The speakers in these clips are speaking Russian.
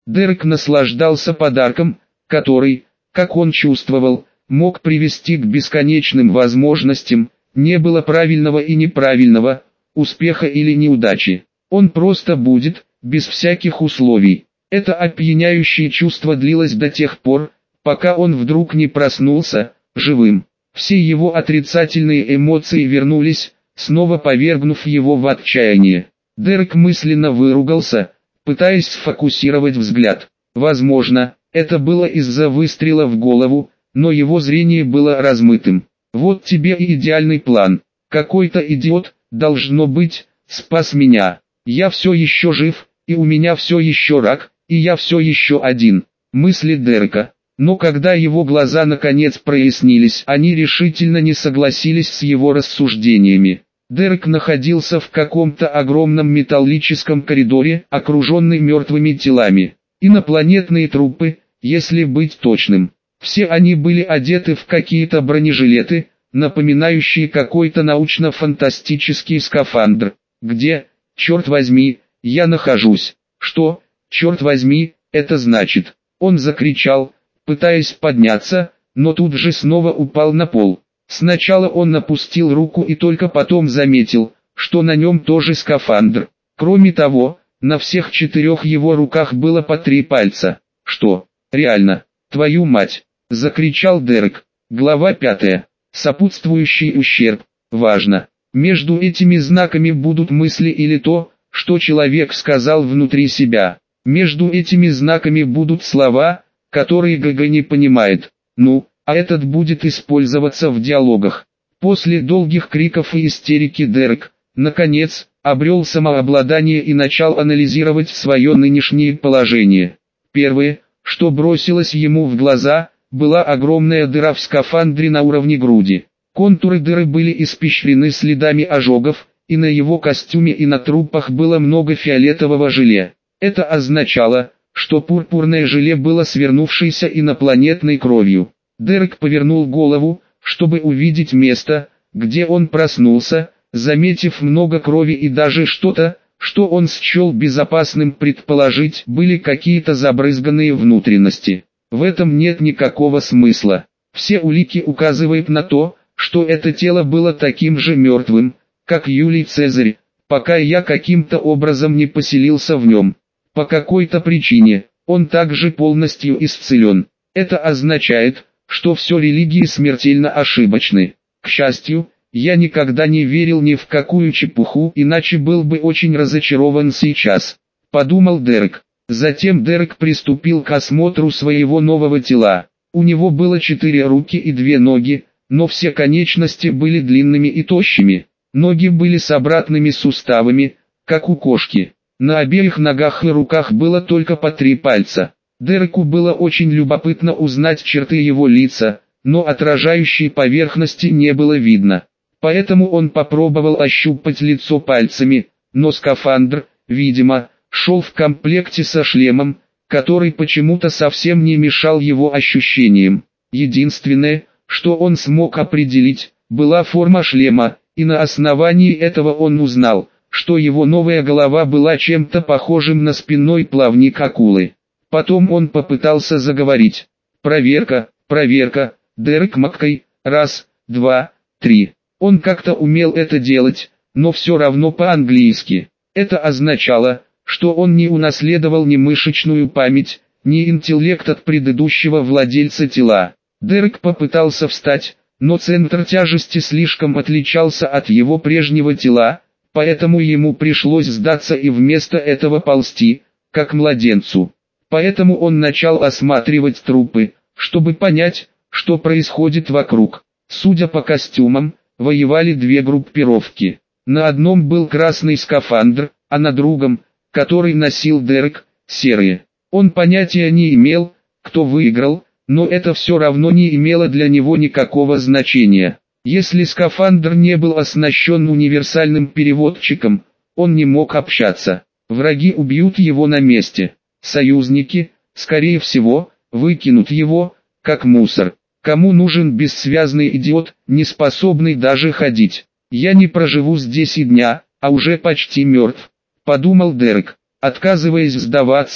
Дерек наслаждался подарком, который, как он чувствовал, мог привести к бесконечным возможностям, не было правильного и неправильного, успеха или неудачи. Он просто будет, без всяких условий. Это опьяняющее чувство длилось до тех пор, пока он вдруг не проснулся, живым. Все его отрицательные эмоции вернулись, снова повергнув его в отчаяние. Дерек мысленно выругался, пытаясь сфокусировать взгляд. Возможно, это было из-за выстрела в голову, но его зрение было размытым. Вот тебе и идеальный план. Какой-то идиот, должно быть, спас меня. Я все еще жив, и у меня все еще рак, и я все еще один. Мысли Дерека. Но когда его глаза наконец прояснились, они решительно не согласились с его рассуждениями. Дерек находился в каком-то огромном металлическом коридоре, окруженный мертвыми телами. Инопланетные трупы, если быть точным. Все они были одеты в какие-то бронежилеты, напоминающие какой-то научно-фантастический скафандр. Где, черт возьми, я нахожусь? Что, черт возьми, это значит? Он закричал, пытаясь подняться, но тут же снова упал на пол. Сначала он опустил руку и только потом заметил, что на нем тоже скафандр. Кроме того, на всех 4 его руках было по 3 пальца. Что, реально, твою мать, закричал Дерек. Глава 5. Сопутствующий ущерб. Важно. Между этими знаками будут мысли или то, что человек сказал внутри себя. Между этими знаками будут слова, которые ГГ не понимает. Ну, а этот будет использоваться в диалогах. После долгих криков и истерики Дерек, наконец, обрел самообладание и начал анализировать свое нынешнее положение. Первое, что бросилось ему в глаза, была огромная дыра в скафандре на уровне груди. Контуры дыры были испещрены следами ожогов, и на его костюме и на трупах было много фиолетового желе. Это означало, что пурпурное желе было свернувшейся инопланетной кровью. Дерек повернул голову, чтобы увидеть место, где он проснулся, заметив много крови и даже что-то, что он счел безопасным предположить, были какие-то забрызганные внутренности. В этом нет никакого смысла. Все улики указывают на то, что это тело было таким же мертвым, как Юлий Цезарь, пока я каким-то образом не поселился в нем. По какой-то причине, он также полностью исцелен. Это означает, что все религии смертельно ошибочны. К счастью, я никогда не верил ни в какую чепуху, иначе был бы очень разочарован сейчас, подумал Дерек. Затем Дерек приступил к осмотру своего нового тела. У него было 4 руки и 2 ноги, но все конечности были длинными и тощими. Ноги были с обратными суставами, как у кошки. На обеих ногах и руках было только по 3 пальца. Дереку было очень любопытно узнать черты его лица, но отражающей поверхности не было видно. Поэтому он попробовал ощупать лицо пальцами, но скафандр, видимо, шел в комплекте со шлемом, который почему-то совсем не мешал его ощущениям. Единственное, что он смог определить, была форма шлема, и на основании этого он узнал, что его новая голова была чем-то похожим на спинной плавник акулы. Потом он попытался заговорить. «Проверка, проверка, Дерек Маккей, 1, 2, 3». Он как-то умел это делать, но все равно по-английски. Это означало, что он не унаследовал ни мышечную память, ни интеллект от предыдущего владельца тела. Дерек попытался встать, но центр тяжести слишком отличался от его прежнего тела, поэтому ему пришлось сдаться и вместо этого ползти, как младенцу. Поэтому он начал осматривать трупы, чтобы понять, что происходит вокруг. Судя по костюмам, воевали 2 группировки. На одном был красный скафандр, а на другом, который носил Дерек, серые. Он понятия не имел, кто выиграл, но это все равно не имело для него никакого значения. Если скафандр не был оснащен универсальным переводчиком, он не мог общаться. Враги убьют его на месте. Союзники, скорее всего, выкинут его, как мусор. Кому нужен бессвязный идиот, не способный даже ходить? Я не проживу здесь и дня, а уже почти мертв, подумал Дерек. Отказываясь сдаваться,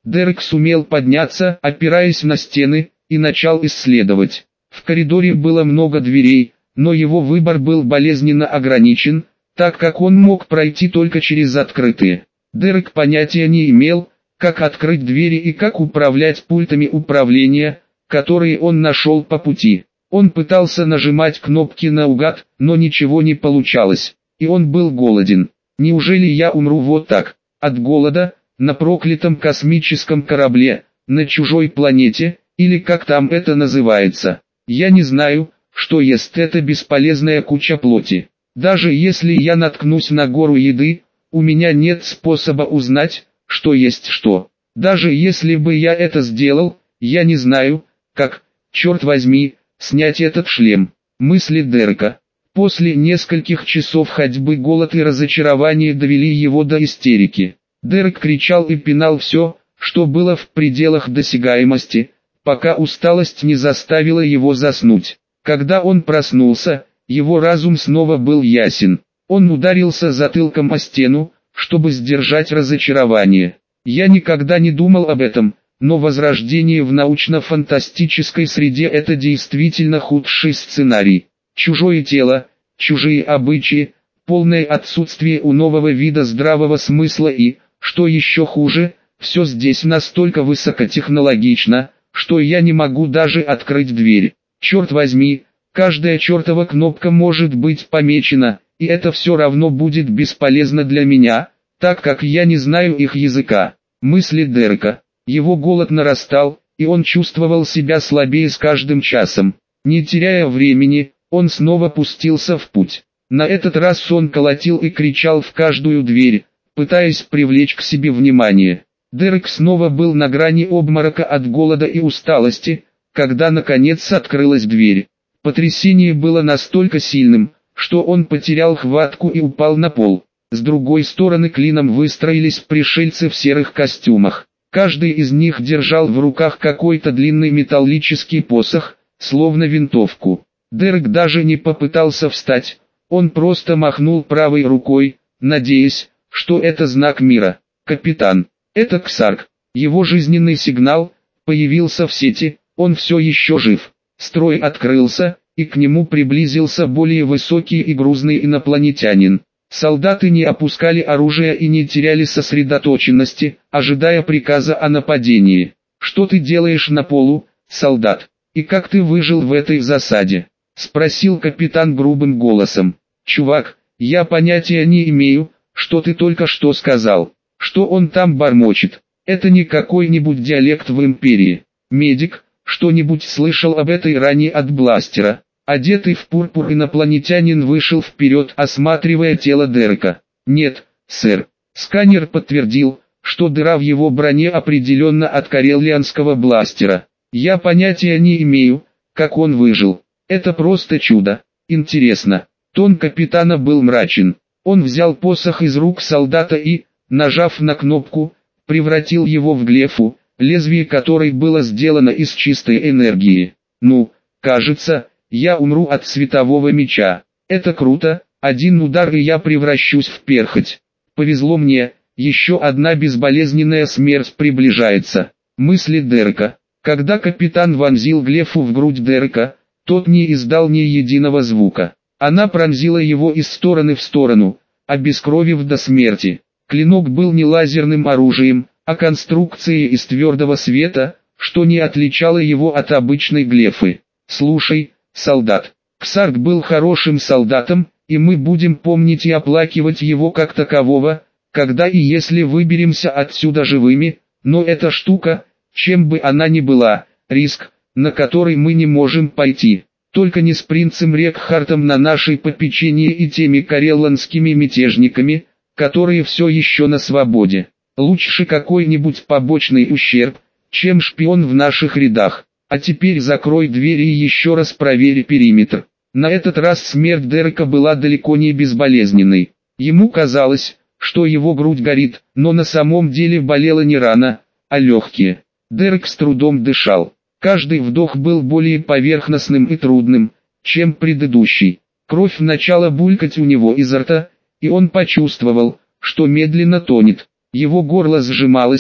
Дерек сумел подняться, опираясь на стены, и начал исследовать. В коридоре было много дверей, но его выбор был болезненно ограничен, так как он мог пройти только через открытые. Дерек понятия не имел, как открыть двери и как управлять пультами управления, которые он нашел по пути. Он пытался нажимать кнопки наугад, но ничего не получалось, и он был голоден. Неужели я умру вот так, от голода, на проклятом космическом корабле, на чужой планете, или как там это называется? Я не знаю, что ест эта бесполезная куча плоти. Даже если я наткнусь на гору еды, у меня нет способа узнать, что есть что. Даже если бы я это сделал, я не знаю, как, черт возьми, снять этот шлем. Мысли Дерека. После нескольких часов ходьбы голод и разочарование довели его до истерики. Дерек кричал и пинал все, что было в пределах досягаемости, пока усталость не заставила его заснуть. Когда он проснулся, его разум снова был ясен. Он ударился затылком о стену, чтобы сдержать разочарование. Я никогда не думал об этом, но возрождение в научно-фантастической среде – это действительно худший сценарий. Чужое тело, чужие обычаи, полное отсутствие у нового вида здравого смысла и, что еще хуже, все здесь настолько высокотехнологично, что я не могу даже открыть дверь. Черт возьми, каждая чертова кнопка может быть помечена, и это все равно будет бесполезно для меня, так как я не знаю их языка. Мысли Дерека. Его голод нарастал, и он чувствовал себя слабее с каждым часом. Не теряя времени, он снова пустился в путь. На этот раз он колотил и кричал в каждую дверь, пытаясь привлечь к себе внимание. Дерек снова был на грани обморока от голода и усталости, когда наконец открылась дверь. Потрясение было настолько сильным, что он потерял хватку и упал на пол. С другой стороны клином выстроились пришельцы в серых костюмах. Каждый из них держал в руках какой-то длинный металлический посох, словно винтовку. Дерек даже не попытался встать, он просто махнул правой рукой, надеясь, что это знак мира. «Капитан, это Ксарк». Его жизненный сигнал появился в сети, он все еще жив. Строй открылся, и к нему приблизился более высокий и грузный инопланетянин. Солдаты не опускали оружие и не теряли сосредоточенности, ожидая приказа о нападении. «Что ты делаешь на полу, солдат? И как ты выжил в этой засаде?» — спросил капитан грубым голосом. «Чувак, я понятия не имею, что ты только что сказал. Что он там бормочет? Это не какой-нибудь диалект в Империи. Медик, что-нибудь слышал об этой ране от бластера?» Одетый в пурпур инопланетянин вышел вперед, осматривая тело Дерека. «Нет, сэр». Сканер подтвердил, что дыра в его броне определенно от карелианского бластера. «Я понятия не имею, как он выжил. Это просто чудо. Интересно». Тон капитана был мрачен. Он взял посох из рук солдата и, нажав на кнопку, превратил его в глефу, лезвие которой было сделано из чистой энергии. «Ну, кажется, я умру от светового меча. Это круто, один удар и я превращусь в перхоть. Повезло мне, еще одна безболезненная смерть приближается». Мысли Дерека. Когда капитан вонзил глефу в грудь Дерека, тот не издал ни единого звука. Она пронзила его из стороны в сторону, обескровив до смерти. Клинок был не лазерным оружием, а конструкцией из твердого света, что не отличало его от обычной глефы. «Слушай, солдат, Ксарк был хорошим солдатом, и мы будем помнить и оплакивать его как такового, когда и если выберемся отсюда живыми, но эта штука, чем бы она ни была, риск, на который мы не можем пойти. Только не с принцем Рекхартом на нашей попечении и теми карелланскими мятежниками, которые все еще на свободе. Лучше какой-нибудь побочный ущерб, чем шпион в наших рядах. А теперь закрой дверь и еще раз проверь периметр». На этот раз смерть Дерека была далеко не безболезненной. Ему казалось, что его грудь горит, но на самом деле болела не рана, а легкие. Дерек с трудом дышал. Каждый вдох был более поверхностным и трудным, чем предыдущий. Кровь начала булькать у него изо рта, и он почувствовал, что медленно тонет. Его горло сжималось,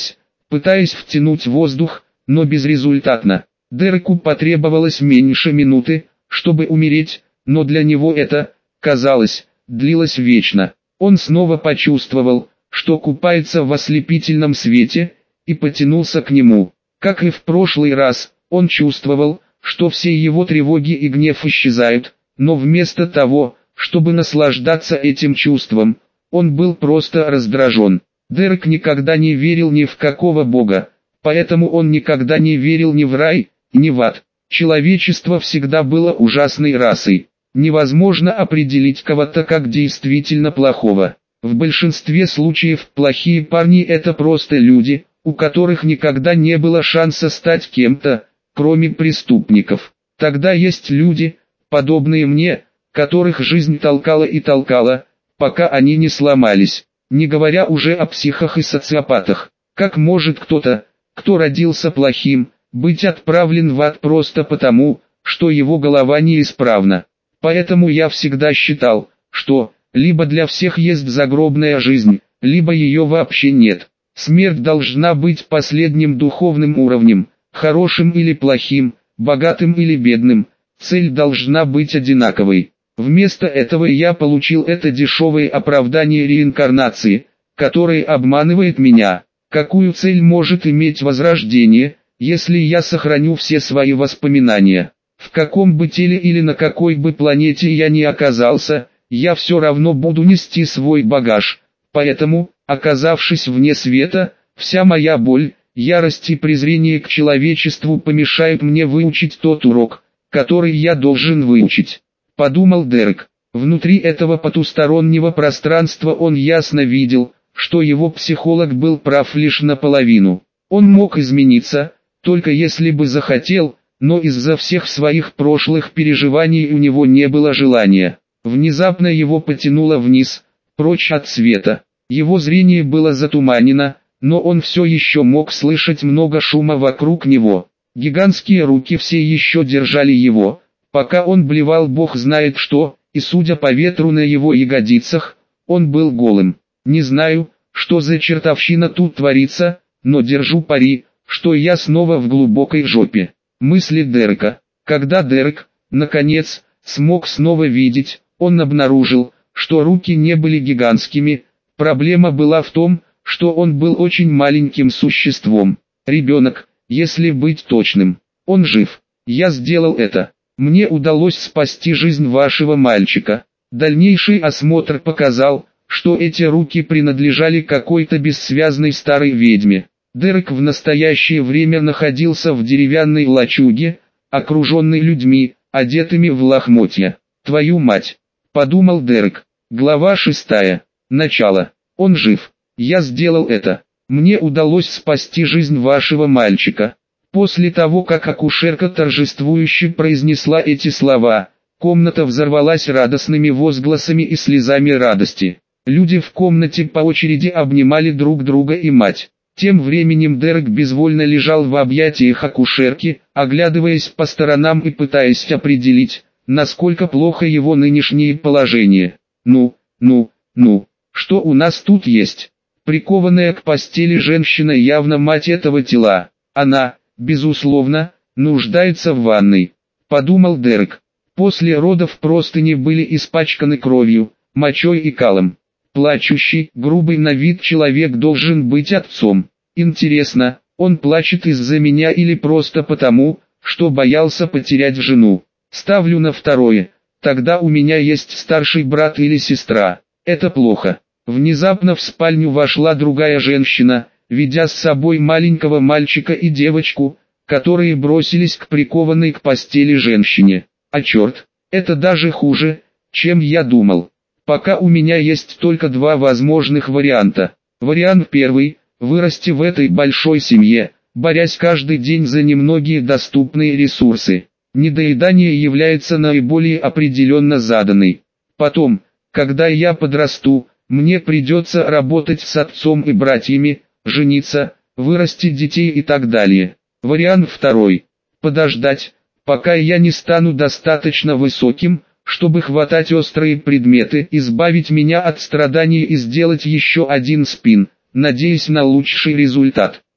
пытаясь втянуть воздух, но безрезультатно. Дереку потребовалось меньше минуты, чтобы умереть, но для него это, казалось, длилось вечно. Он снова почувствовал, что купается в ослепительном свете, и потянулся к нему. Как и в прошлый раз, он чувствовал, что все его тревоги и гнев исчезают, но вместо того, чтобы наслаждаться этим чувством, он был просто раздражен. Дерек никогда не верил ни в какого бога, поэтому он никогда не верил ни в рай, ни в ад. Человечество всегда было ужасной расой. Невозможно определить кого-то как действительно плохого. В большинстве случаев плохие парни — это просто люди, у которых никогда не было шанса стать кем-то, кроме преступников. Тогда есть люди, подобные мне, которых жизнь толкала и толкала, пока они не сломались. Не говоря уже о психах и социопатах. Как может кто-то, кто родился плохим, быть отправлен в ад просто потому, что его голова неисправна? Поэтому я всегда считал, что либо для всех есть загробная жизнь, либо ее вообще нет. Смерть должна быть последним духовным уровнем, хорошим или плохим, богатым или бедным, цель должна быть одинаковой. Вместо этого я получил это дешевое оправдание реинкарнации, которое обманывает меня. Какую цель может иметь возрождение, если я сохраню все свои воспоминания? В каком бы теле или на какой бы планете я ни оказался, я все равно буду нести свой багаж. Поэтому, оказавшись вне света, вся моя боль, ярость и презрение к человечеству помешают мне выучить тот урок, который я должен выучить. Подумал Дерек. Внутри этого потустороннего пространства он ясно видел, что его психолог был прав лишь наполовину. Он мог измениться, только если бы захотел, но из-за всех своих прошлых переживаний у него не было желания. Внезапно его потянуло вниз, прочь от света. Его зрение было затуманено, но он все еще мог слышать много шума вокруг него. Гигантские руки все еще держали его, пока он блевал бог знает что, и судя по ветру на его ягодицах, он был голым. Не знаю, что за чертовщина тут творится, но держу пари, что я снова в глубокой жопе. Мысли Дерека. Когда Дерек, наконец, смог снова видеть, он обнаружил, что руки не были гигантскими. Проблема была в том, что он был очень маленьким существом. Ребенок, если быть точным. Он жив. Я сделал это. Мне удалось спасти жизнь вашего мальчика. Дальнейший осмотр показал, что эти руки принадлежали какой-то бессвязной старой ведьме. Дерек в настоящее время находился в деревянной лачуге, окруженный людьми, одетыми в лохмотья. «Твою мать!» – подумал Дерек. Глава 6. Начало. Он жив. Я сделал это. Мне удалось спасти жизнь вашего мальчика. После того, как акушерка торжествующе произнесла эти слова, комната взорвалась радостными возгласами и слезами радости. Люди в комнате по очереди обнимали друг друга и мать. Тем временем Дерек безвольно лежал в объятиях акушерки, оглядываясь по сторонам и пытаясь определить, насколько плохо его нынешнее положение. Ну, что у нас тут есть? Прикованная к постели женщина явно мать этого тела. Она, безусловно, нуждается в ванной, подумал Дерек. После родов простыни были испачканы кровью, мочой и калом. Плачущий, грубый на вид человек должен быть отцом. Интересно, он плачет из-за меня или просто потому, что боялся потерять жену? Ставлю на второе. Тогда у меня есть старший брат или сестра. Это плохо. Внезапно в спальню вошла другая женщина, ведя с собой маленького мальчика и девочку, которые бросились к прикованной к постели женщине. А черт, это даже хуже, чем я думал. Пока у меня есть только два возможных варианта. Вариант первый – вырасти в этой большой семье, борясь каждый день за немногие доступные ресурсы. Недоедание является наиболее определенно заданной. Потом, когда я подрасту, мне придется работать с отцом и братьями, жениться, вырастить детей и так далее. Вариант второй – подождать, пока я не стану достаточно высоким, чтобы хватать острые предметы, избавить меня от страданий и сделать еще один спин, надеясь на лучший результат.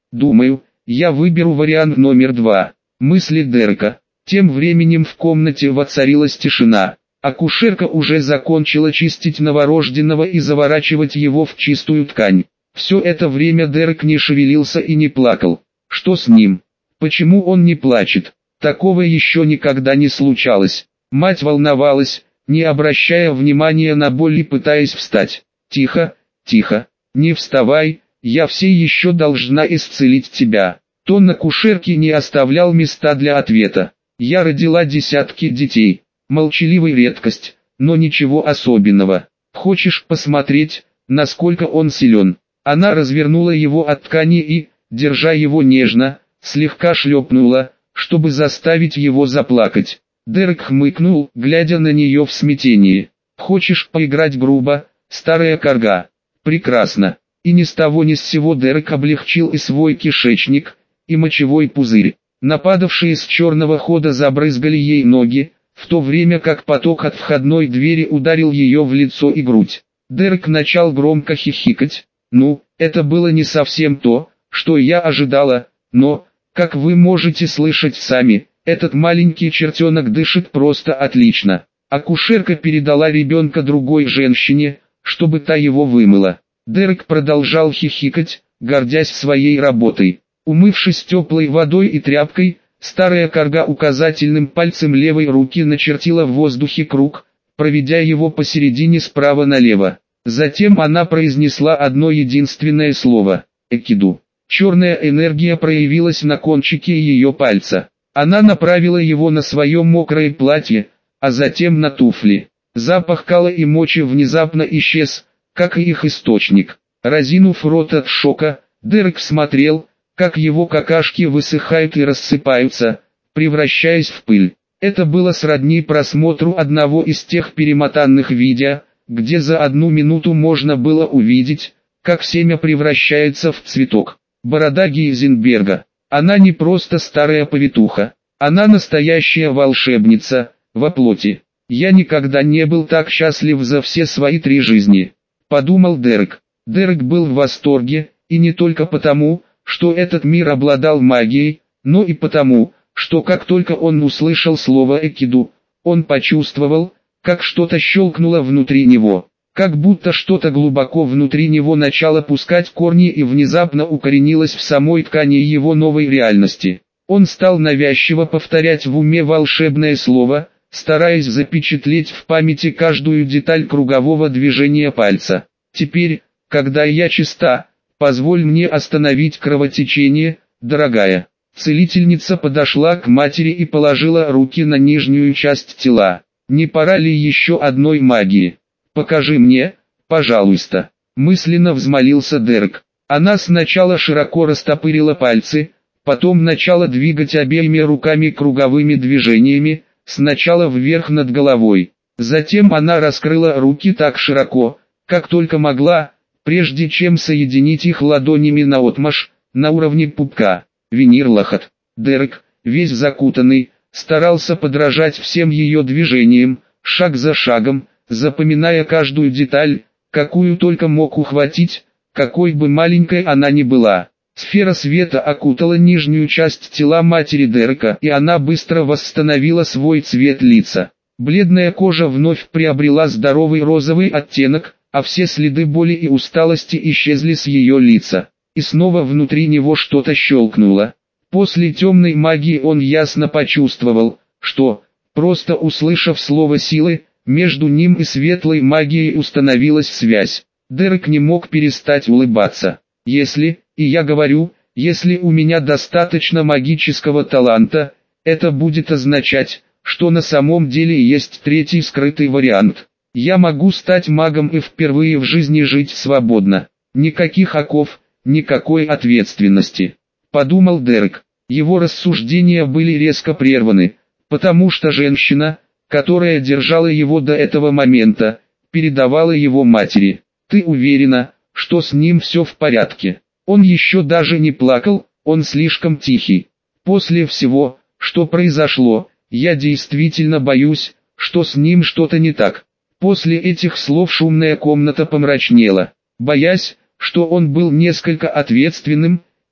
Думаю, я выберу вариант номер 2. Мысли Дерека. Тем временем в комнате воцарилась тишина. Акушерка уже закончила чистить новорожденного и заворачивать его в чистую ткань. Все это время Дерек не шевелился и не плакал. Что с ним? Почему он не плачет? Такого еще никогда не случалось. Мать волновалась, не обращая внимания на боль и пытаясь встать. «Тихо, тихо, не вставай, я все еще должна исцелить тебя». Тон акушерки не оставлял места для ответа. «Я родила десятки детей. Молчаливая редкость, но ничего особенного. Хочешь посмотреть, насколько он силен?» Она развернула его от ткани и, держа его нежно, слегка шлепнула, чтобы заставить его заплакать. Дерек хмыкнул, глядя на нее в смятении. «Хочешь поиграть грубо, старая карга?» «Прекрасно». И ни с того ни с сего Дерек облегчил и свой кишечник, и мочевой пузырь. Нападавшие с черного хода забрызгали ей ноги, в то время как поток от входной двери ударил ее в лицо и грудь. Дерек начал громко хихикать. «Ну, это было не совсем то, что я ожидала, но, как вы можете слышать сами, этот маленький чертенок дышит просто отлично». Акушерка передала ребенка другой женщине, чтобы та его вымыла. Дерек продолжал хихикать, гордясь своей работой. Умывшись теплой водой и тряпкой, старая карга указательным пальцем левой руки начертила в воздухе круг, проведя его посередине справа налево. Затем она произнесла одно единственное слово – «Экиду». Черная энергия проявилась на кончике ее пальца. Она направила его на свое мокрое платье, а затем на туфли. Запах кала и мочи внезапно исчез, как и их источник. Разинув рот от шока, Дерек смотрел, как его какашки высыхают и рассыпаются, превращаясь в пыль. Это было сродни просмотру одного из тех перемотанных видео, где за 1 минуту можно было увидеть, как семя превращается в цветок. Борода Гейзенберга. Она не просто старая повитуха, она настоящая волшебница, во плоти. «Я никогда не был так счастлив за все свои 3 жизни», — подумал Дерек. Дерек был в восторге, и не только потому, что этот мир обладал магией, но и потому, что как только он услышал слово «экиду», он почувствовал, как что-то щелкнуло внутри него, как будто что-то глубоко внутри него начало пускать корни и внезапно укоренилось в самой ткани его новой реальности. Он стал навязчиво повторять в уме волшебное слово, стараясь запечатлеть в памяти каждую деталь кругового движения пальца. «Теперь, когда я чиста, позволь мне остановить кровотечение, дорогая». Целительница подошла к матери и положила руки на нижнюю часть тела. «Не пора ли еще одной магии? Покажи мне, пожалуйста», — мысленно взмолился Дерек. Она сначала широко растопырила пальцы, потом начала двигать обеими руками круговыми движениями, сначала вверх над головой. Затем она раскрыла руки так широко, как только могла, прежде чем соединить их ладонями наотмашь, на уровне пупка. Винир-лахат. Дерек, весь закутанный, старался подражать всем ее движениям, шаг за шагом, запоминая каждую деталь, какую только мог ухватить, какой бы маленькой она ни была. Сфера света окутала нижнюю часть тела матери Дерека, и она быстро восстановила свой цвет лица. Бледная кожа вновь приобрела здоровый розовый оттенок, а все следы боли и усталости исчезли с ее лица. И снова внутри него что-то щелкнуло. После темной магии он ясно почувствовал, что, просто услышав слово силы, между ним и светлой магией установилась связь. Дерек не мог перестать улыбаться. «Если, и я говорю, если у меня достаточно магического таланта, это будет означать, что на самом деле есть 3-й скрытый вариант. Я могу стать магом и впервые в жизни жить свободно. Никаких оков, никакой ответственности», — подумал Дерек. Его рассуждения были резко прерваны, потому что женщина, которая держала его до этого момента, передавала его матери. «Ты уверена, что с ним все в порядке?» Он еще даже не плакал, он слишком тихий. «После всего, что произошло, я действительно боюсь, что с ним что-то не так». После этих слов шумная комната помрачнела. Боясь, что он был несколько ответственным,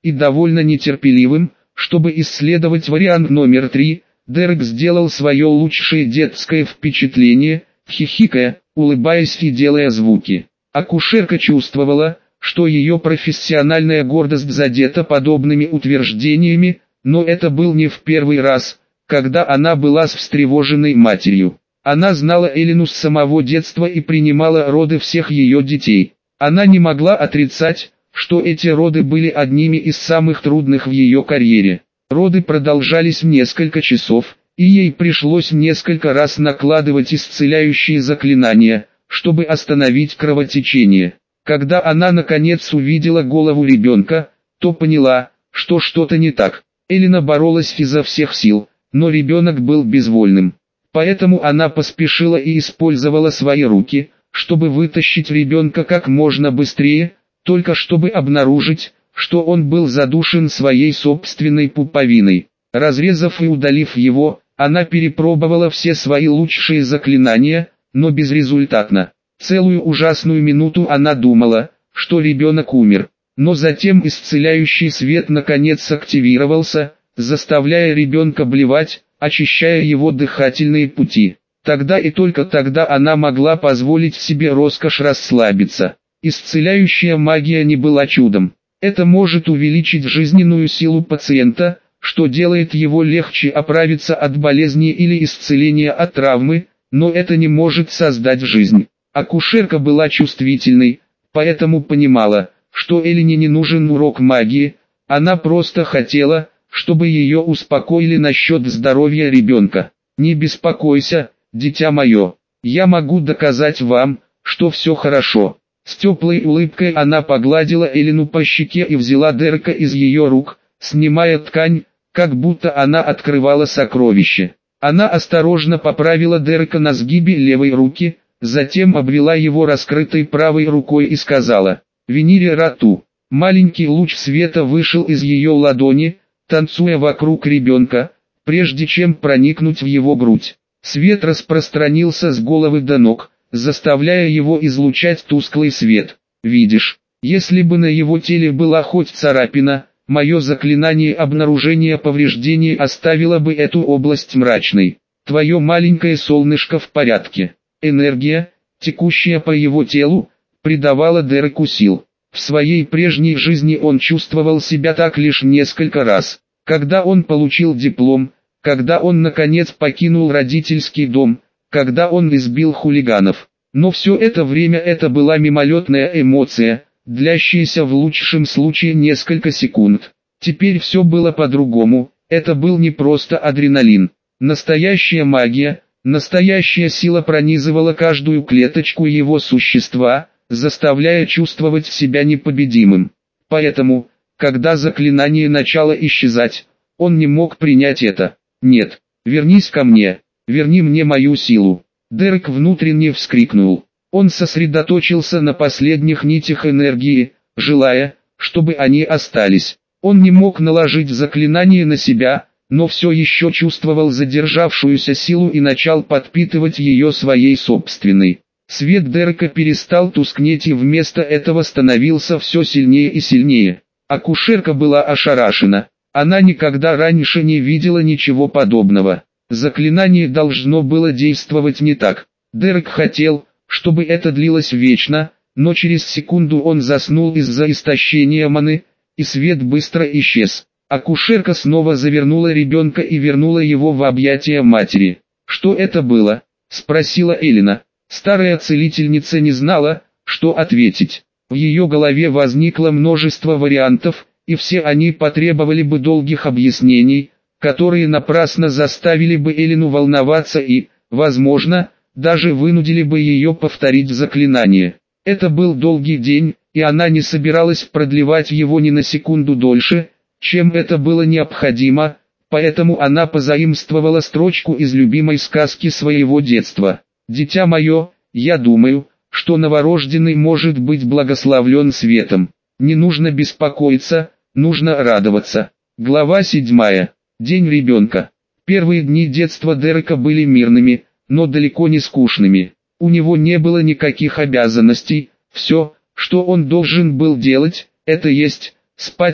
и довольно нетерпеливым, чтобы исследовать вариант номер 3, Дерек сделал свое лучшее детское впечатление, хихикая, улыбаясь и делая звуки. Акушерка чувствовала, что ее профессиональная гордость задета подобными утверждениями, но это был не в первый раз, когда она была с встревоженной матерью. Она знала Эллину с самого детства и принимала роды всех ее детей. Она не могла отрицать, что эти роды были одними из самых трудных в ее карьере. Роды продолжались несколько часов, и ей пришлось несколько раз накладывать исцеляющие заклинания, чтобы остановить кровотечение. Когда она наконец увидела голову ребенка, то поняла, что что-то не так. Эллина боролась изо всех сил, но ребенок был безвольным. Поэтому она поспешила и использовала свои руки, чтобы вытащить ребенка как можно быстрее, только чтобы обнаружить, что он был задушен своей собственной пуповиной. Разрезав и удалив его, она перепробовала все свои лучшие заклинания, но безрезультатно. Целую ужасную минуту она думала, что ребенок умер, но затем исцеляющий свет наконец активировался, заставляя ребенка блевать, очищая его дыхательные пути. Тогда и только тогда она могла позволить себе роскошь расслабиться. Исцеляющая магия не была чудом. Это может увеличить жизненную силу пациента, что делает его легче оправиться от болезни или исцеления от травмы, но это не может создать жизнь. Акушерка была чувствительной, поэтому понимала, что Эллине не нужен урок магии, она просто хотела, чтобы ее успокоили насчет здоровья ребенка. «Не беспокойся, дитя мое, я могу доказать вам, что все хорошо». С теплой улыбкой она погладила Эллину по щеке и взяла Дерека из ее рук, снимая ткань, как будто она открывала сокровище. Она осторожно поправила Дерека на сгибе левой руки, затем обвела его раскрытой правой рукой и сказала: «Венире Рату». Маленький луч света вышел из ее ладони, танцуя вокруг ребенка, прежде чем проникнуть в его грудь. Свет распространился с головы до ног, заставляя его излучать тусклый свет. «Видишь, если бы на его теле была хоть царапина, мое заклинание обнаружения повреждений оставило бы эту область мрачной. Твое маленькое солнышко в порядке». Энергия, текущая по его телу, придавала Дереку сил. В своей прежней жизни он чувствовал себя так лишь несколько раз. Когда он получил диплом, когда он наконец покинул родительский дом, когда он избил хулиганов. Но все это время это была мимолетная эмоция, длящаяся в лучшем случае несколько секунд. Теперь все было по-другому, это был не просто адреналин. Настоящая магия, настоящая сила пронизывала каждую клеточку его существа, заставляя чувствовать себя непобедимым. Поэтому, когда заклинание начало исчезать, он не мог принять это. «Нет, вернись ко мне, верни мне мою силу». Дерек внутренне вскрикнул. Он сосредоточился на последних нитях энергии, желая, чтобы они остались. Он не мог наложить заклинание на себя, но все еще чувствовал задержавшуюся силу и начал подпитывать ее своей собственной. Свет Дерека перестал тускнеть и вместо этого становился все сильнее и сильнее. Акушерка была ошарашена. Она никогда раньше не видела ничего подобного. Заклинание должно было действовать не так. Дерек хотел, чтобы это длилось вечно, но через секунду он заснул из-за истощения маны, и свет быстро исчез. Акушерка снова завернула ребенка и вернула его в объятия матери. «Что это было?» – спросила Эллина. Старая целительница не знала, что ответить. В ее голове возникло множество вариантов, и все они потребовали бы долгих объяснений, которые напрасно заставили бы Эллину волноваться и, возможно, даже вынудили бы ее повторить заклинание. Это был долгий день, и она не собиралась продлевать его ни на секунду дольше, чем это было необходимо, поэтому она позаимствовала строчку из любимой сказки своего детства. «Дитя мое, я думаю, что новорожденный может быть благословлен светом. Не нужно беспокоиться, нужно радоваться». Глава 7. День ребенка. Первые дни детства Дерека были мирными, но далеко не скучными. У него не было никаких обязанностей, все, что он должен был делать, это есть, спать,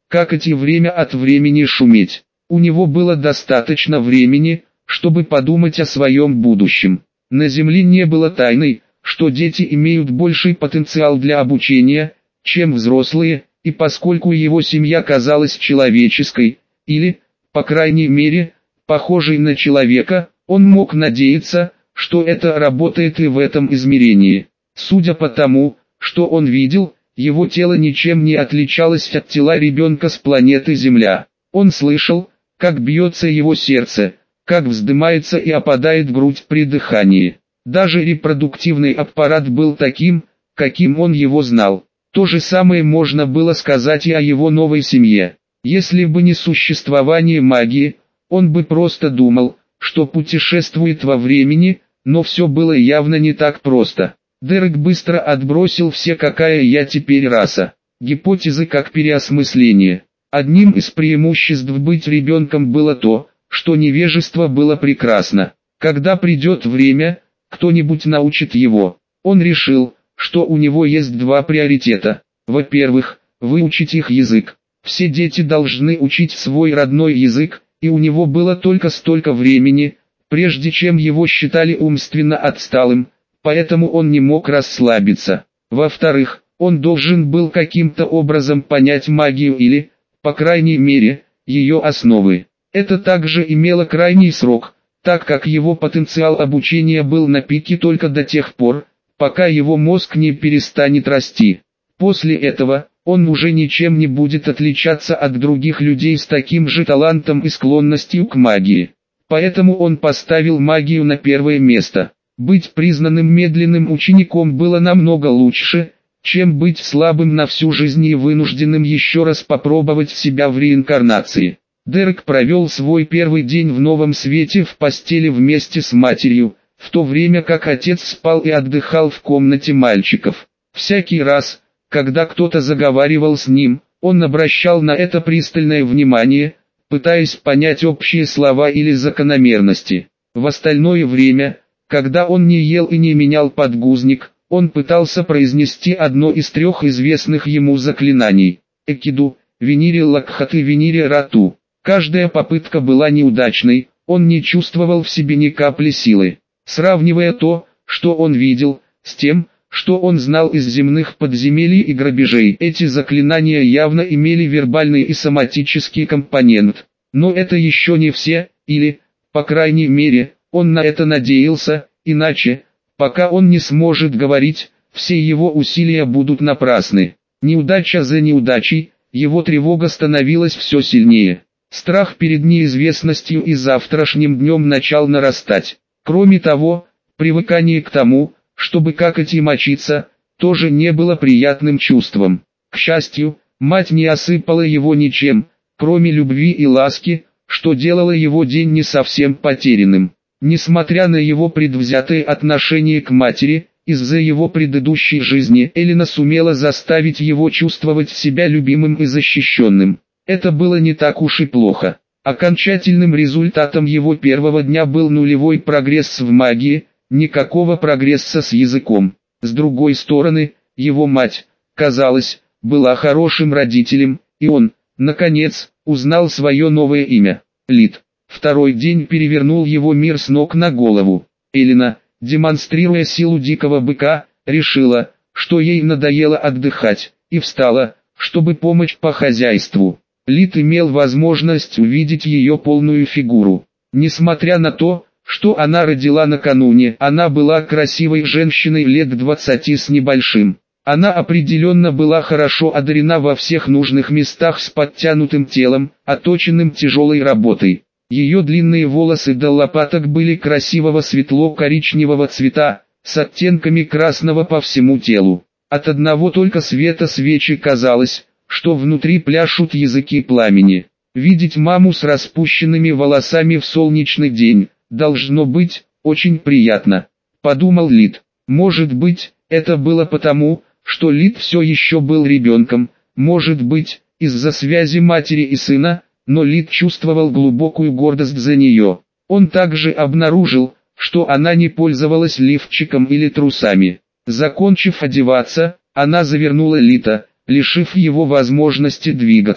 как эти время от времени шуметь. У него было достаточно времени, чтобы подумать о своем будущем. На Земле не было тайной, что дети имеют больший потенциал для обучения, чем взрослые, и поскольку его семья казалась человеческой, или, по крайней мере, похожей на человека, он мог надеяться, что это работает и в этом измерении. Судя по тому, что он видел, его тело ничем не отличалось от тела ребенка с планеты Земля. Он слышал, как бьется его сердце, как вздымается и опадает грудь при дыхании. Даже репродуктивный аппарат был таким, каким он его знал. То же самое можно было сказать и о его новой семье. Если бы не существование магии, он бы просто думал, что путешествует во времени, но все было явно не так просто. Дерек быстро отбросил все «какая я теперь раса» гипотезы как переосмысление. Одним из преимуществ быть ребенком было то, что невежество было прекрасно. Когда придет время, кто-нибудь научит его. Он решил, что у него есть два приоритета. Во-первых, выучить их язык. Все дети должны учить свой родной язык, и у него было только столько времени, прежде чем его считали умственно отсталым, поэтому он не мог расслабиться. Во-вторых, он должен был каким-то образом понять магию или, по крайней мере, ее основы. Это также имело крайний срок, так как его потенциал обучения был на пике только до тех пор, пока его мозг не перестанет расти. После этого, он уже ничем не будет отличаться от других людей с таким же талантом и склонностью к магии. Поэтому он поставил магию на первое место. Быть признанным медленным учеником было намного лучше, чем быть слабым на всю жизнь и вынужденным еще раз попробовать себя в реинкарнации. Дерек провел свой первый день в новом свете в постели вместе с матерью, в то время как отец спал и отдыхал в комнате мальчиков. Всякий раз, когда кто-то заговаривал с ним, он обращал на это пристальное внимание, пытаясь понять общие слова или закономерности. В остальное время, когда он не ел и не менял подгузник, он пытался произнести одно из трех известных ему заклинаний – Экиду, Венире Лакхат и Венире Рату. Каждая попытка была неудачной, он не чувствовал в себе ни капли силы. Сравнивая то, что он видел, с тем, что он знал из земных подземелий и грабежей, эти заклинания явно имели вербальный и соматический компонент. Но это еще не все, или, по крайней мере, он на это надеялся, иначе, пока он не сможет говорить, все его усилия будут напрасны. Неудача за неудачей, его тревога становилась все сильнее. Страх перед неизвестностью и завтрашним днем начал нарастать. Кроме того, привыкание к тому, чтобы какать и мочиться, тоже не было приятным чувством. К счастью, мать не осыпала его ничем, кроме любви и ласки, что делало его день не совсем потерянным. Несмотря на его предвзятое отношение к матери, из-за его предыдущей жизни Элина сумела заставить его чувствовать себя любимым и защищенным. Это было не так уж и плохо. Окончательным результатом его первого дня был нулевой прогресс в магии, никакого прогресса с языком. С другой стороны, его мать, казалось, была хорошим родителем, и он, наконец, узнал свое новое имя – Лид. Второй день перевернул его мир с ног на голову. Элина, демонстрируя силу дикого быка, решила, что ей надоело отдыхать, и встала, чтобы помочь по хозяйству. Лид имел возможность увидеть ее полную фигуру. Несмотря на то, что она родила накануне, она была красивой женщиной лет 20 с небольшим. Она определенно была хорошо одарена во всех нужных местах с подтянутым телом, оточенным тяжелой работой. Ее длинные волосы до лопаток были красивого светло-коричневого цвета, с оттенками красного по всему телу. От одного только света свечи казалось, что внутри пляшут языки пламени. Видеть маму с распущенными волосами в солнечный день, должно быть, очень приятно, подумал Лид. Может быть, это было потому, что Лид все еще был ребенком, может быть, из-за связи матери и сына, но Лид чувствовал глубокую гордость за нее. Он также обнаружил, что она не пользовалась лифчиком или трусами. Закончив одеваться, она завернула Лида, лишив его возможности двигаться.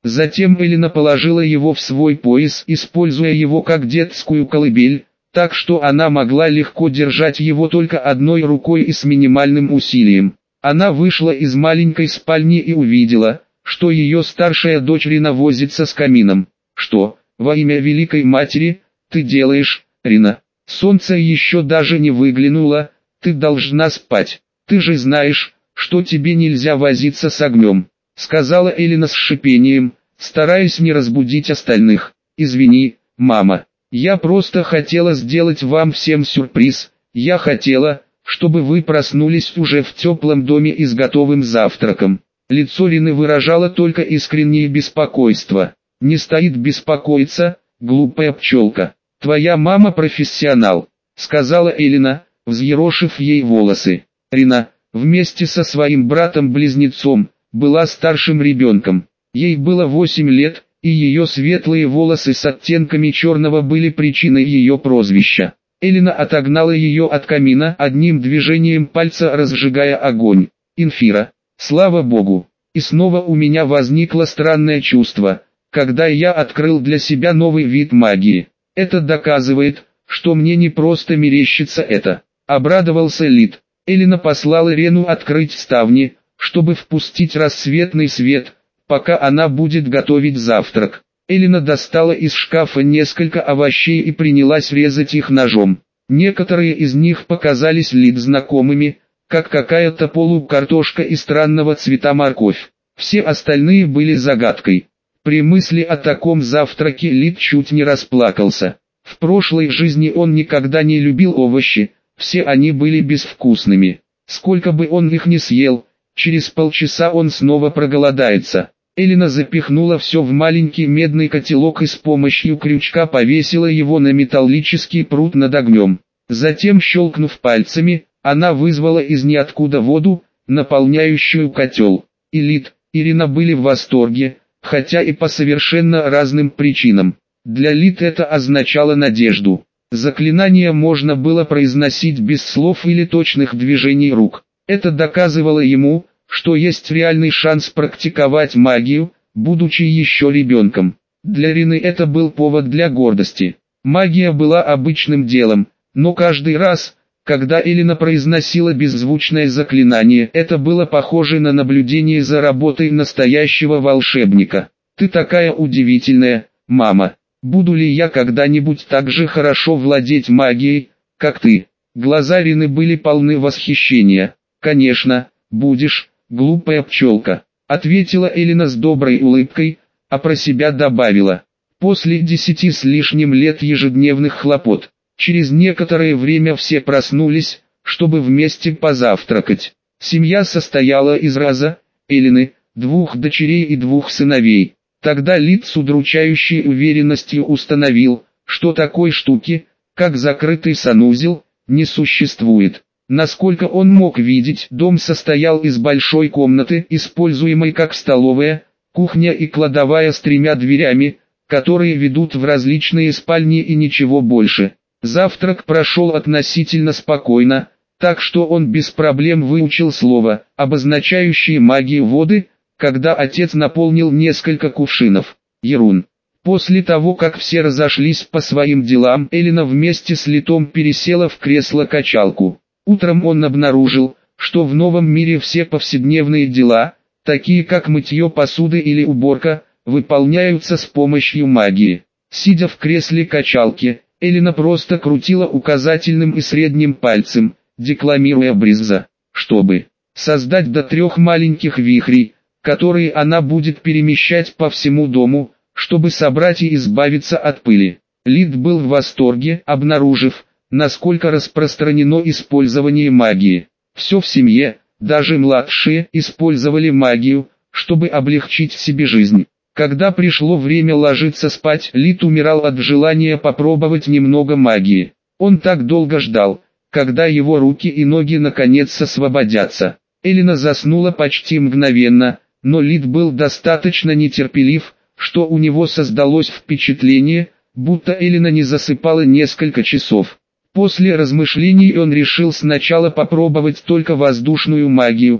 Затем Элина положила его в свой пояс, используя его как детскую колыбель, так что она могла легко держать его только одной рукой и с минимальным усилием. Она вышла из маленькой спальни и увидела, что ее старшая дочь Рина возится с камином. «Что, во имя Великой Матери, ты делаешь, Рина? Солнце еще даже не выглянуло, ты должна спать. Ты же знаешь, что тебе нельзя возиться с огнем», — сказала Элина с шипением, стараясь не разбудить остальных. «Извини, мама, я просто хотела сделать вам всем сюрприз. Я хотела, чтобы вы проснулись уже в теплом доме и с готовым завтраком». Лицо Рины выражало только искреннее беспокойство. «Не стоит беспокоиться, глупая пчелка. Твоя мама профессионал», — сказала Элина, взъерошив ей волосы. Рина, вместе со своим братом-близнецом, была старшим ребенком. Ей было 8 лет, и ее светлые волосы с оттенками черного были причиной ее прозвища. Элина отогнала ее от камина одним движением пальца, разжигая огонь. «Инфира, слава Богу!» И снова у меня возникло странное чувство, когда я открыл для себя новый вид магии. «Это доказывает, что мне не просто мерещится это», — обрадовался Лид. Элина послала Рену открыть ставни, чтобы впустить рассветный свет, пока она будет готовить завтрак. Элина достала из шкафа несколько овощей и принялась резать их ножом. Некоторые из них показались Лид знакомыми, как какая-то полукартошка и странного цвета морковь. Все остальные были загадкой. При мысли о таком завтраке Лид чуть не расплакался. В прошлой жизни он никогда не любил овощи, все они были безвкусными. Сколько бы он их ни съел, через полчаса он снова проголодается. Элина запихнула все в маленький медный котелок и с помощью крючка повесила его на металлический прут над огнем. Затем, щелкнув пальцами, она вызвала из ниоткуда воду, наполняющую котел. И Лид, и Рина были в восторге, хотя и по совершенно разным причинам. Для Лид это означало надежду. Заклинание можно было произносить без слов или точных движений рук. Это доказывало ему, что есть реальный шанс практиковать магию, будучи еще ребенком. Для Рины это был повод для гордости. Магия была обычным делом, но каждый раз, когда Элина произносила беззвучное заклинание, это было похоже на наблюдение за работой настоящего волшебника. «Ты такая удивительная, мама. Буду ли я когда-нибудь так же хорошо владеть магией, как ты?» Глаза Рины были полны восхищения. «Конечно, будешь, глупая пчелка», — ответила Элина с доброй улыбкой, а про себя добавила. После 10 с лишним лет ежедневных хлопот, через некоторое время все проснулись, чтобы вместе позавтракать. Семья состояла из Раза, Элины, 2 дочерей и 2 сыновей. Тогда Лид с удручающей уверенностью установил, что такой штуки, как закрытый санузел, не существует. Насколько он мог видеть, дом состоял из большой комнаты, используемой как столовая, кухня и кладовая с 3 дверями, которые ведут в различные спальни и ничего больше. Завтрак прошел относительно спокойно, так что он без проблем выучил слово, обозначающее магию воды, когда отец наполнил несколько кувшинов. Ерун. После того, как все разошлись по своим делам, Элина вместе с Литом пересела в кресло-качалку. Утром он обнаружил, что в новом мире все повседневные дела, такие как мытье посуды или уборка, выполняются с помощью магии. Сидя в кресле-качалке, Элина просто крутила указательным и средним пальцем, декламируя бризза, чтобы создать до 3 маленьких вихрей, которые она будет перемещать по всему дому, чтобы собрать и избавиться от пыли. Лид был в восторге, обнаружив, насколько распространено использование магии. Все в семье, даже младшие, использовали магию, чтобы облегчить себе жизнь. Когда пришло время ложиться спать, Лид умирал от желания попробовать немного магии. Он так долго ждал, когда его руки и ноги наконец освободятся. Элина заснула почти мгновенно, но Лид был достаточно нетерпелив, что у него создалось впечатление, будто Элина не засыпала несколько часов. После размышлений он решил сначала попробовать только воздушную магию,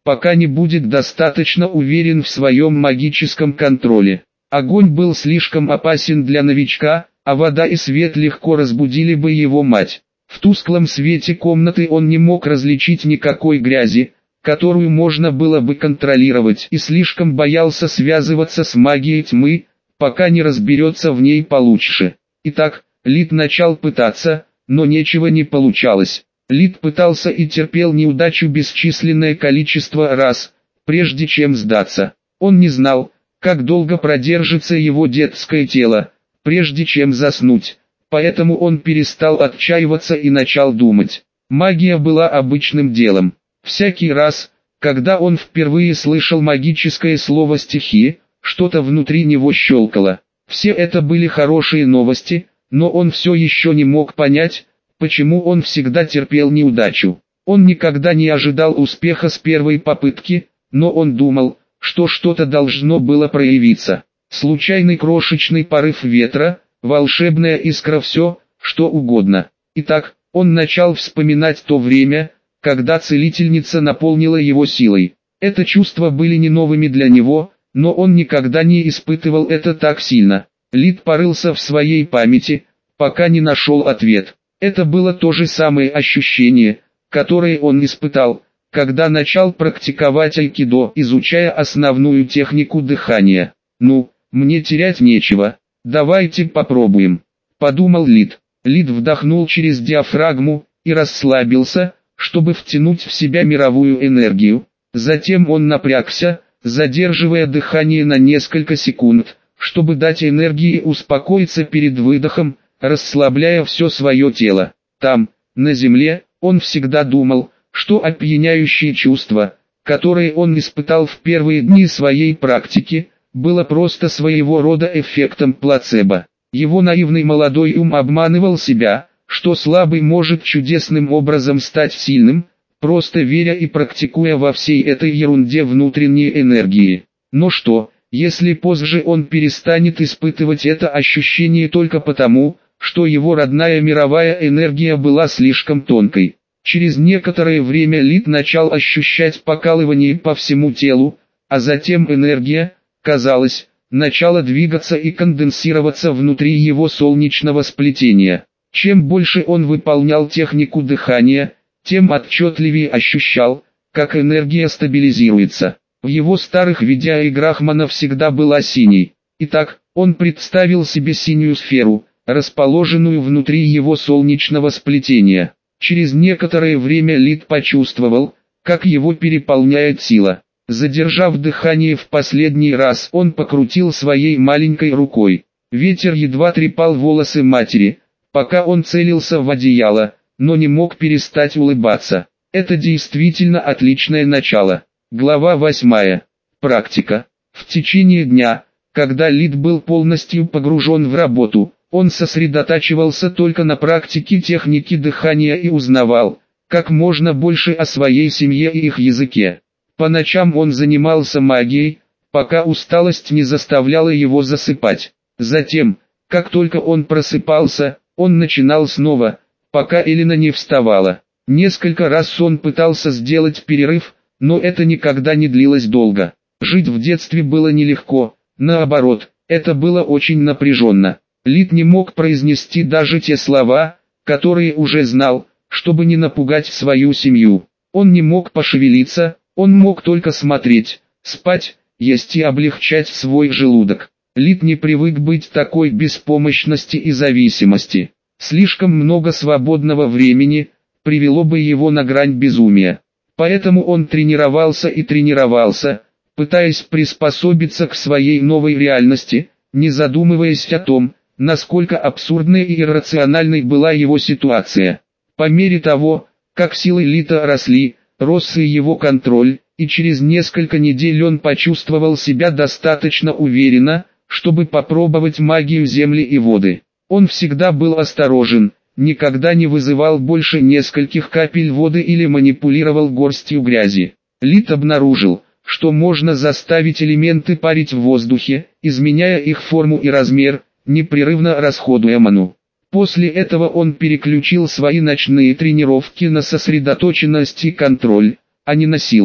пока не будет достаточно уверен в своем магическом контроле. Огонь был слишком опасен для новичка, а вода и свет легко разбудили бы его мать. В тусклом свете комнаты он не мог различить никакой грязи, которую можно было бы контролировать, и слишком боялся связываться с магией тьмы, пока не разберется в ней получше. Итак, Лид начал пытаться, но ничего не получалось. Лид пытался и терпел неудачу бесчисленное количество раз, прежде чем сдаться. Он не знал, как долго продержится его детское тело, прежде чем заснуть, поэтому он перестал отчаиваться и начал думать. Магия была обычным делом. Всякий раз, когда он впервые слышал магическое слово «стихия», что-то внутри него щелкало. Все это были хорошие новости, но он все еще не мог понять, почему он всегда терпел неудачу. Он никогда не ожидал успеха с первой попытки, но он думал, что что-то должно было проявиться. Случайный крошечный порыв ветра, волшебная искра, все, что угодно. Итак, он начал вспоминать то время, когда целительница наполнила его силой. Это чувства были не новыми для него, но он никогда не испытывал это так сильно. Лид порылся в своей памяти, пока не нашел ответ. Это было то же самое ощущение, которое он испытал, когда начал практиковать айкидо, изучая основную технику дыхания. «Ну, мне терять нечего, давайте попробуем», — подумал Лид. Лид вдохнул через диафрагму и расслабился, чтобы втянуть в себя мировую энергию. Затем он напрягся, задерживая дыхание на несколько секунд, чтобы дать энергии успокоиться перед выдохом, расслабляя все свое тело. Там, на земле, он всегда думал, что опьяняющее чувство, которое он испытал в первые дни своей практики, было просто своего рода эффектом плацебо. Его наивный молодой ум обманывал себя, что слабый может чудесным образом стать сильным, просто веря и практикуя во всей этой ерунде внутренней энергии. Но что, если позже он перестанет испытывать это ощущение только потому, что его родная мировая энергия была слишком тонкой? Через некоторое время Лид начал ощущать покалывание по всему телу, а затем энергия, казалось, начала двигаться и конденсироваться внутри его солнечного сплетения. Чем больше он выполнял технику дыхания, тем отчетливее ощущал, как энергия стабилизируется. В его старых видеоиграх мана всегда была синей. Итак, он представил себе синюю сферу, расположенную внутри его солнечного сплетения. Через некоторое время Лид почувствовал, как его переполняет сила. Задержав дыхание в последний раз, он покрутил своей маленькой рукой. Ветер едва трепал волосы матери, пока он целился в одеяло, но не мог перестать улыбаться. Это действительно отличное начало. Глава 8. Практика. В течение дня, когда Лид был полностью погружен в работу, он сосредотачивался только на практике техники дыхания и узнавал, как можно больше о своей семье и их языке. По ночам он занимался магией, пока усталость не заставляла его засыпать. Затем, как только он просыпался, он начинал снова, пока Элина не вставала. Несколько раз он пытался сделать перерыв, но это никогда не длилось долго. Жить в детстве было нелегко, наоборот, это было очень напряженно. Лид не мог произнести даже те слова, которые уже знал, чтобы не напугать свою семью. Он не мог пошевелиться, он мог только смотреть, спать, есть и облегчать свой желудок. Лид не привык быть такой беспомощности и зависимости. Слишком много свободного времени привело бы его на грань безумия. Поэтому он тренировался и тренировался, пытаясь приспособиться к своей новой реальности, не задумываясь о том, насколько абсурдной и иррациональной была его ситуация. По мере того, как силы Лида росли, рос и его контроль, и через несколько недель он почувствовал себя достаточно уверенно, чтобы попробовать магию земли и воды. Он всегда был осторожен, никогда не вызывал больше нескольких капель воды или манипулировал горстью грязи. Лид обнаружил, что можно заставить элементы парить в воздухе, изменяя их форму и размер, непрерывно расходуя ману. После этого он переключил свои ночные тренировки на сосредоточенность и контроль, а не на силу.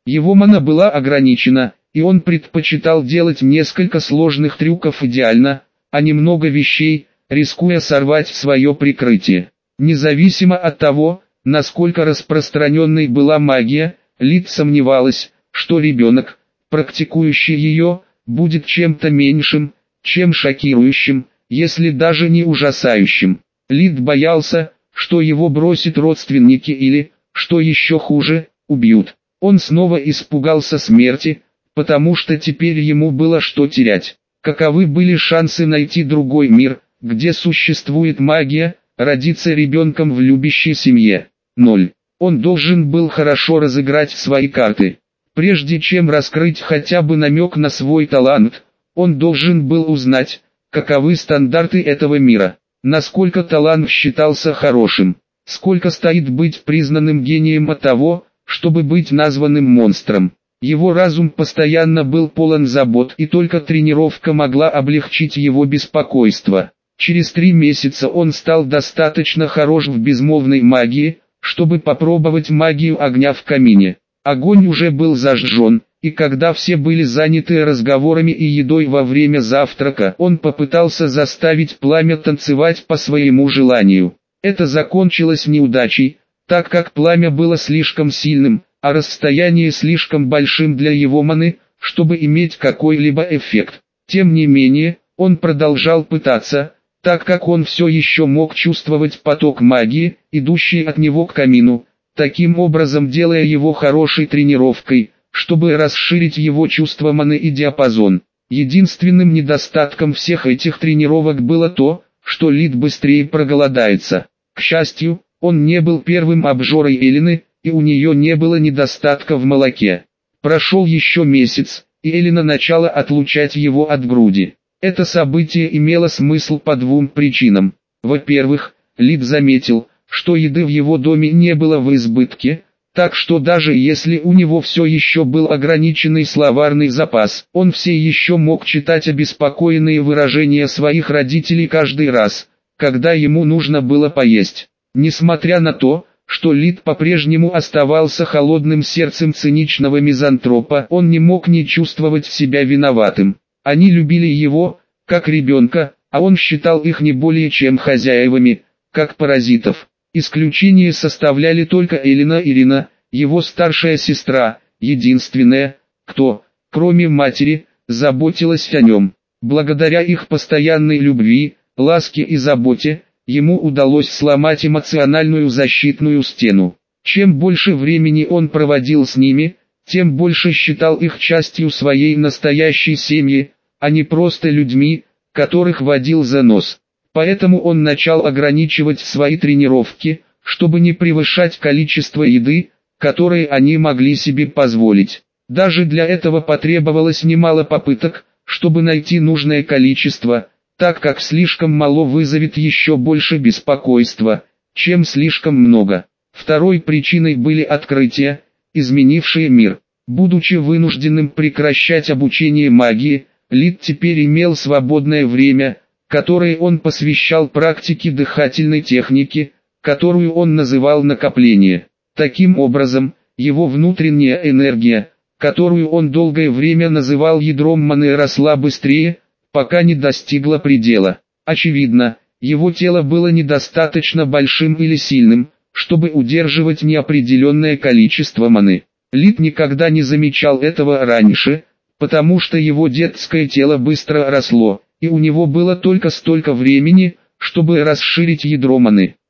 Его мана была ограничена, и он предпочитал делать несколько сложных трюков идеально, а не много вещей, рискуя сорвать свое прикрытие. Независимо от того, насколько распространенной была магия, Лид сомневалась, что ребенок, практикующий ее, будет чем-то меньшим, чем шокирующим, если даже не ужасающим. Лид боялся, что его бросят родственники или, что еще хуже, убьют. Он снова испугался смерти, потому что теперь ему было что терять. Каковы были шансы найти другой мир, где существует магия, родиться ребенком в любящей семье? 0. Он должен был хорошо разыграть свои карты. Прежде чем раскрыть хотя бы намек на свой талант, он должен был узнать, каковы стандарты этого мира, насколько талант считался хорошим, сколько стоит быть признанным гением от того, чтобы быть названным монстром. Его разум постоянно был полон забот, и только тренировка могла облегчить его беспокойство. Через 3 месяца он стал достаточно хорош в безмолвной магии, чтобы попробовать магию огня в камине. Огонь уже был зажжен, и когда все были заняты разговорами и едой во время завтрака, он попытался заставить пламя танцевать по своему желанию. Это закончилось неудачей, так как пламя было слишком сильным, а расстояние слишком большим для его маны, чтобы иметь какой-либо эффект. Тем не менее, он продолжал пытаться, так как он все еще мог чувствовать поток магии, идущий от него к камину, таким образом делая его хорошей тренировкой, чтобы расширить его чувство маны и диапазон. Единственным недостатком всех этих тренировок было то, что Лид быстрее проголодается. К счастью, он не был первым обжорой Элины, и у нее не было недостатка в молоке. Прошел еще месяц, и Элина начала отлучать его от груди. Это событие имело смысл по 2 причинам. Во-первых, Лид заметил, что еды в его доме не было в избытке, так что даже если у него все еще был ограниченный словарный запас, он все еще мог читать обеспокоенные выражения своих родителей каждый раз, когда ему нужно было поесть. Несмотря на то, что Лид по-прежнему оставался холодным сердцем циничного мизантропа, он не мог не чувствовать себя виноватым. Они любили его, как ребенка, а он считал их не более чем хозяевами, как паразитов. Исключение составляли только Элина и Ирина, его старшая сестра, единственная, кто, кроме матери, заботилась о нем. Благодаря их постоянной любви, ласке и заботе, ему удалось сломать эмоциональную защитную стену. Чем больше времени он проводил с ними, тем больше считал их частью своей настоящей семьи, а не просто людьми, которых водил за нос. Поэтому он начал ограничивать свои тренировки, чтобы не превышать количество еды, которое они могли себе позволить. Даже для этого потребовалось немало попыток, чтобы найти нужное количество, так как слишком мало вызовет еще больше беспокойства, чем слишком много. Второй причиной были открытия, изменившие мир. Будучи вынужденным прекращать обучение магии, Лид теперь имел свободное время, которое он посвящал практике дыхательной техники, которую он называл накопление. Таким образом, его внутренняя энергия, которую он долгое время называл ядром маны, росла быстрее, пока не достигла предела. Очевидно, его тело было недостаточно большим или сильным, чтобы удерживать неопределенное количество маны. Лид никогда не замечал этого раньше, потому что его детское тело быстро росло, и у него было только столько времени, чтобы расширить ядро маны.